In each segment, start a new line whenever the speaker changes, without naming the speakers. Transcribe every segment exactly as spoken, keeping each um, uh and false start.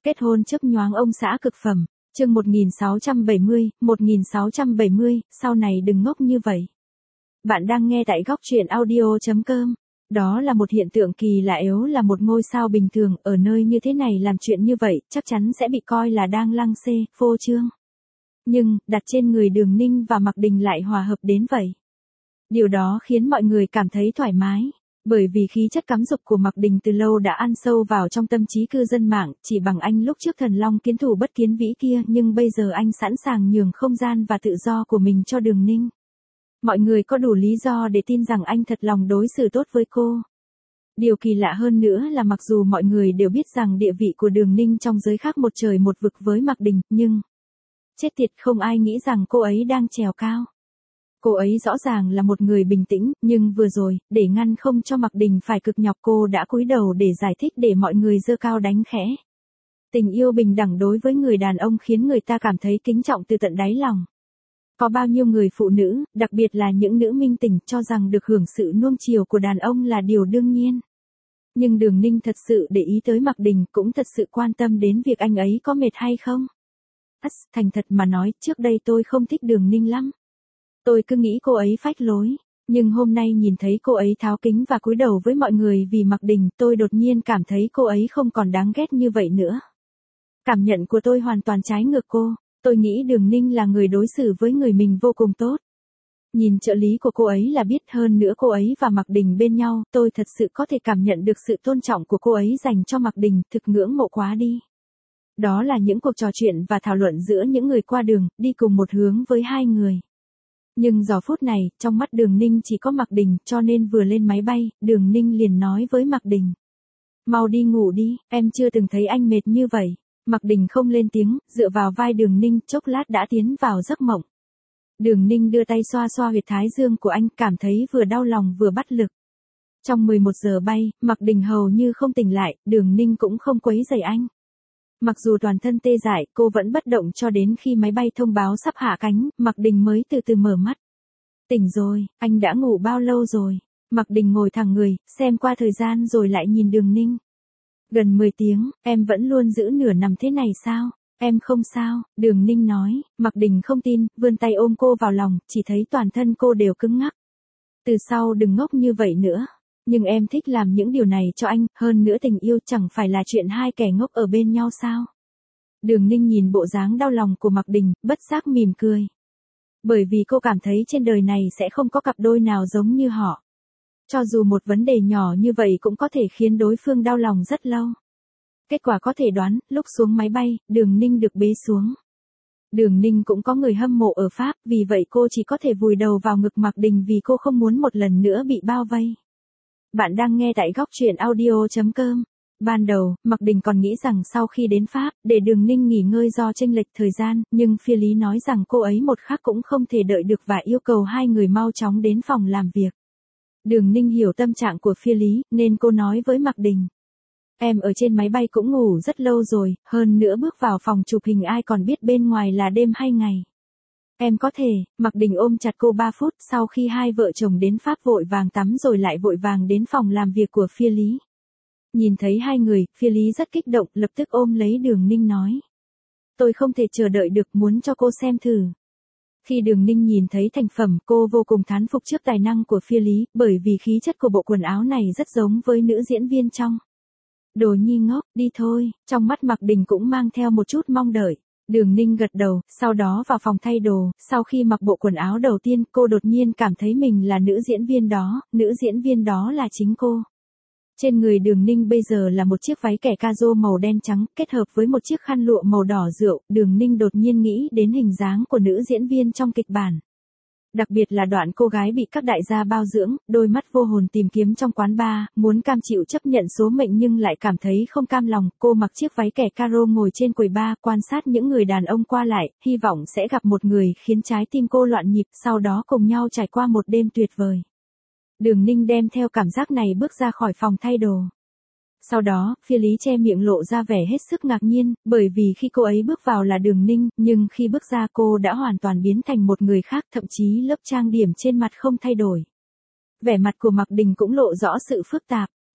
Kết hôn chớp nhoáng ông xã cực phẩm, chương một nghìn sáu trăm bảy mươi, một nghìn sáu trăm bảy mươi, sau này đừng ngốc như vậy. Bạn đang nghe tại góc truyện audio chấm com. Đó là một hiện tượng kỳ lạ, yếu là một ngôi sao bình thường, ở nơi như thế này làm chuyện như vậy, chắc chắn sẽ bị coi là đang lăng xê, phô trương. Nhưng, đặt trên người Đường Ninh và Mạc Đình lại hòa hợp đến vậy. Điều đó khiến mọi người cảm thấy thoải mái. Bởi vì khí chất cám dục của Mạc Đình từ lâu đã ăn sâu vào trong tâm trí cư dân mạng, chỉ bằng anh lúc trước thần long kiến thủ bất kiến vĩ kia, nhưng bây giờ anh sẵn sàng nhường không gian và tự do của mình cho Đường Ninh. Mọi người có đủ lý do để tin rằng anh thật lòng đối xử tốt với cô. Điều kỳ lạ hơn nữa là mặc dù mọi người đều biết rằng địa vị của Đường Ninh trong giới khác một trời một vực với Mạc Đình, nhưng chết tiệt, không ai nghĩ rằng cô ấy đang trèo cao. Cô ấy rõ ràng là một người bình tĩnh, nhưng vừa rồi, để ngăn không cho Mạc Đình phải cực nhọc, cô đã cúi đầu để giải thích để mọi người giơ cao đánh khẽ. Tình yêu bình đẳng đối với người đàn ông khiến người ta cảm thấy kính trọng từ tận đáy lòng. Có bao nhiêu người phụ nữ, đặc biệt là những nữ minh tình, cho rằng được hưởng sự nuông chiều của đàn ông là điều đương nhiên. Nhưng Đường Ninh thật sự để ý tới Mạc Đình, cũng thật sự quan tâm đến việc anh ấy có mệt hay không. Ất, thành thật mà nói, trước đây tôi không thích Đường Ninh lắm. Tôi cứ nghĩ cô ấy phách lối, nhưng hôm nay nhìn thấy cô ấy tháo kính và cúi đầu với mọi người vì Mạc Đình, tôi đột nhiên cảm thấy cô ấy không còn đáng ghét như vậy nữa. Cảm nhận của tôi hoàn toàn trái ngược cô, tôi nghĩ Đường Ninh là người đối xử với người mình vô cùng tốt. Nhìn trợ lý của cô ấy là biết, hơn nữa cô ấy và Mạc Đình bên nhau, tôi thật sự có thể cảm nhận được sự tôn trọng của cô ấy dành cho Mạc Đình, thực ngưỡng mộ quá đi. Đó là những cuộc trò chuyện và thảo luận giữa những người qua đường, đi cùng một hướng với hai người. Nhưng giờ phút này, trong mắt Đường Ninh chỉ có Mạc Đình, cho nên vừa lên máy bay, Đường Ninh liền nói với Mạc Đình. Mau đi ngủ đi, em chưa từng thấy anh mệt như vậy. Mạc Đình không lên tiếng, dựa vào vai Đường Ninh, chốc lát đã tiến vào giấc mộng. Đường Ninh đưa tay xoa xoa huyệt thái dương của anh, cảm thấy vừa đau lòng vừa bất lực. Trong mười một giờ bay, Mạc Đình hầu như không tỉnh lại, Đường Ninh cũng không quấy rầy anh. Mặc dù toàn thân tê dại, cô vẫn bất động cho đến khi máy bay thông báo sắp hạ cánh, Mạc Đình mới từ từ mở mắt. Tỉnh rồi, anh đã ngủ bao lâu rồi? Mạc Đình ngồi thẳng người, xem qua thời gian rồi lại nhìn Đường Ninh. Gần mười tiếng, em vẫn luôn giữ nửa nằm thế này sao? Em không sao, Đường Ninh nói. Mạc Đình không tin, vươn tay ôm cô vào lòng, chỉ thấy toàn thân cô đều cứng ngắc. Từ sau đừng ngốc như vậy nữa. Nhưng em thích làm những điều này cho anh, hơn nữa tình yêu chẳng phải là chuyện hai kẻ ngốc ở bên nhau sao? Đường Ninh nhìn bộ dáng đau lòng của Mạc Đình, bất giác mỉm cười. Bởi vì cô cảm thấy trên đời này sẽ không có cặp đôi nào giống như họ. Cho dù một vấn đề nhỏ như vậy cũng có thể khiến đối phương đau lòng rất lâu. Kết quả có thể đoán, lúc xuống máy bay, Đường Ninh được bế xuống. Đường Ninh cũng có người hâm mộ ở Pháp, vì vậy cô chỉ có thể vùi đầu vào ngực Mạc Đình vì cô không muốn một lần nữa bị bao vây. Bạn đang nghe tại góc truyện audio chấm com. Ban đầu, Mạc Đình còn nghĩ rằng sau khi đến Pháp, để Đường Ninh nghỉ ngơi do chênh lệch thời gian, nhưng phía lý nói rằng cô ấy một khắc cũng không thể đợi được và yêu cầu hai người mau chóng đến phòng làm việc. Đường Ninh hiểu tâm trạng của phía lý, nên cô nói với Mạc Đình. Em ở trên máy bay cũng ngủ rất lâu rồi, hơn nữa bước vào phòng chụp hình ai còn biết bên ngoài là đêm hay ngày. Em có thể, Mạc Đình ôm chặt cô ba phút, sau khi hai vợ chồng đến Pháp vội vàng tắm rồi lại vội vàng đến phòng làm việc của phía lý. Nhìn thấy hai người, phía lý rất kích động, lập tức ôm lấy Đường Ninh nói. Tôi không thể chờ đợi được, muốn cho cô xem thử. Khi Đường Ninh nhìn thấy thành phẩm, cô vô cùng thán phục trước tài năng của phía lý, bởi vì khí chất của bộ quần áo này rất giống với nữ diễn viên trong. Đồ nhi ngốc, đi thôi, trong mắt Mạc Đình cũng mang theo một chút mong đợi. Đường Ninh gật đầu, sau đó vào phòng thay đồ, sau khi mặc bộ quần áo đầu tiên, cô đột nhiên cảm thấy mình là nữ diễn viên đó, nữ diễn viên đó là chính cô. Trên người Đường Ninh bây giờ là một chiếc váy kẻ caro màu đen trắng, kết hợp với một chiếc khăn lụa màu đỏ rượu, Đường Ninh đột nhiên nghĩ đến hình dáng của nữ diễn viên trong kịch bản. Đặc biệt là đoạn cô gái bị các đại gia bao dưỡng, đôi mắt vô hồn tìm kiếm trong quán bar, muốn cam chịu chấp nhận số mệnh nhưng lại cảm thấy không cam lòng, cô mặc chiếc váy kẻ caro ngồi trên quầy bar, quan sát những người đàn ông qua lại, hy vọng sẽ gặp một người khiến trái tim cô loạn nhịp, sau đó cùng nhau trải qua một đêm tuyệt vời. Đường Ninh đem theo cảm giác này bước ra khỏi phòng thay đồ. Sau đó, phía lý che miệng lộ ra vẻ hết sức ngạc nhiên, bởi vì khi cô ấy bước vào là Đường Ninh, nhưng khi bước ra cô đã hoàn toàn biến thành một người khác, thậm chí lớp trang điểm trên mặt không thay đổi. Vẻ mặt của Mạc Đình cũng lộ rõ sự phức tạp.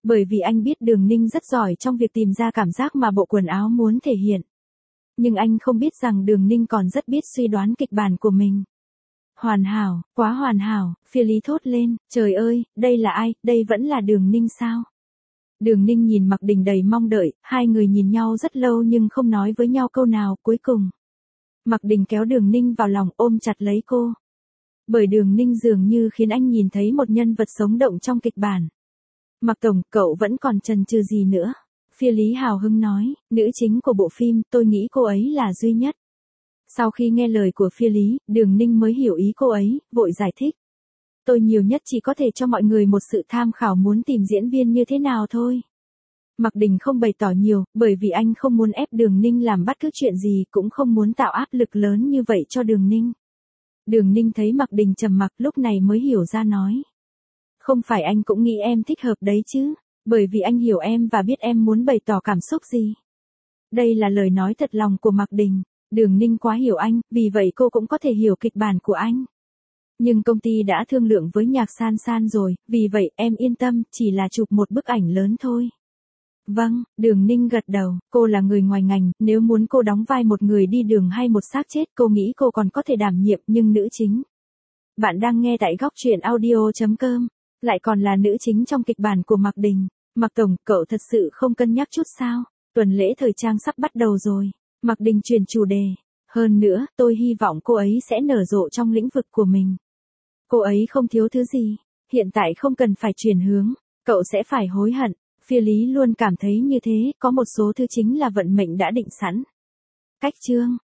Bởi vì anh biết Đường Ninh rất giỏi trong việc tìm ra cảm giác mà bộ quần áo muốn thể hiện. Nhưng anh không biết rằng Đường Ninh còn rất biết suy đoán kịch bản của mình. Hoàn hảo, quá hoàn hảo, Phi Lý thốt lên, trời ơi, đây là ai, đây vẫn là Đường Ninh sao? Đường Ninh nhìn Mạc Đình đầy mong đợi, hai người nhìn nhau rất lâu nhưng không nói với nhau câu nào, cuối cùng. Mạc Đình kéo Đường Ninh vào lòng ôm chặt lấy cô. Bởi Đường Ninh dường như khiến anh nhìn thấy một nhân vật sống động trong kịch bản. Mạc Tổng, cậu vẫn còn chần chừ gì nữa? Phi Lý hào hứng nói, nữ chính của bộ phim, tôi nghĩ cô ấy là duy nhất. Sau khi nghe lời của Phi Lý, Đường Ninh mới hiểu ý cô ấy, vội giải thích. Tôi nhiều nhất chỉ có thể cho mọi người một sự tham khảo muốn tìm diễn viên như thế nào thôi. Mạc Đình không bày tỏ nhiều, bởi vì anh không muốn ép Đường Ninh làm bất cứ chuyện gì, cũng không muốn tạo áp lực lớn như vậy cho Đường Ninh. Đường Ninh thấy Mạc Đình trầm mặc, lúc này mới hiểu ra nói. Không phải anh cũng nghĩ em thích hợp đấy chứ, bởi vì anh hiểu em và biết em muốn bày tỏ cảm xúc gì. Đây là lời nói thật lòng của Mạc Đình. Đường Ninh quá hiểu anh, vì vậy cô cũng có thể hiểu kịch bản của anh. Nhưng công ty đã thương lượng với Nhạc San San rồi, vì vậy em yên tâm, chỉ là chụp một bức ảnh lớn thôi. Vâng, Đường Ninh gật đầu, cô là người ngoài ngành, nếu muốn cô đóng vai một người đi đường hay một xác chết, cô nghĩ cô còn có thể đảm nhiệm, nhưng nữ chính. Bạn đang nghe tại góc truyện audio chấm com, lại còn là nữ chính trong kịch bản của Mạc Đình. Mạc Tổng, cậu thật sự không cân nhắc chút sao? Tuần lễ thời trang sắp bắt đầu rồi. Mạc Đình chuyển chủ đề. Hơn nữa, tôi hy vọng cô ấy sẽ nở rộ trong lĩnh vực của mình. Cô ấy không thiếu thứ gì. Hiện tại không cần phải chuyển hướng. Cậu sẽ phải hối hận. Phi Lý luôn cảm thấy như thế, có một số thứ chính là vận mệnh đã định sẵn. Cách chương.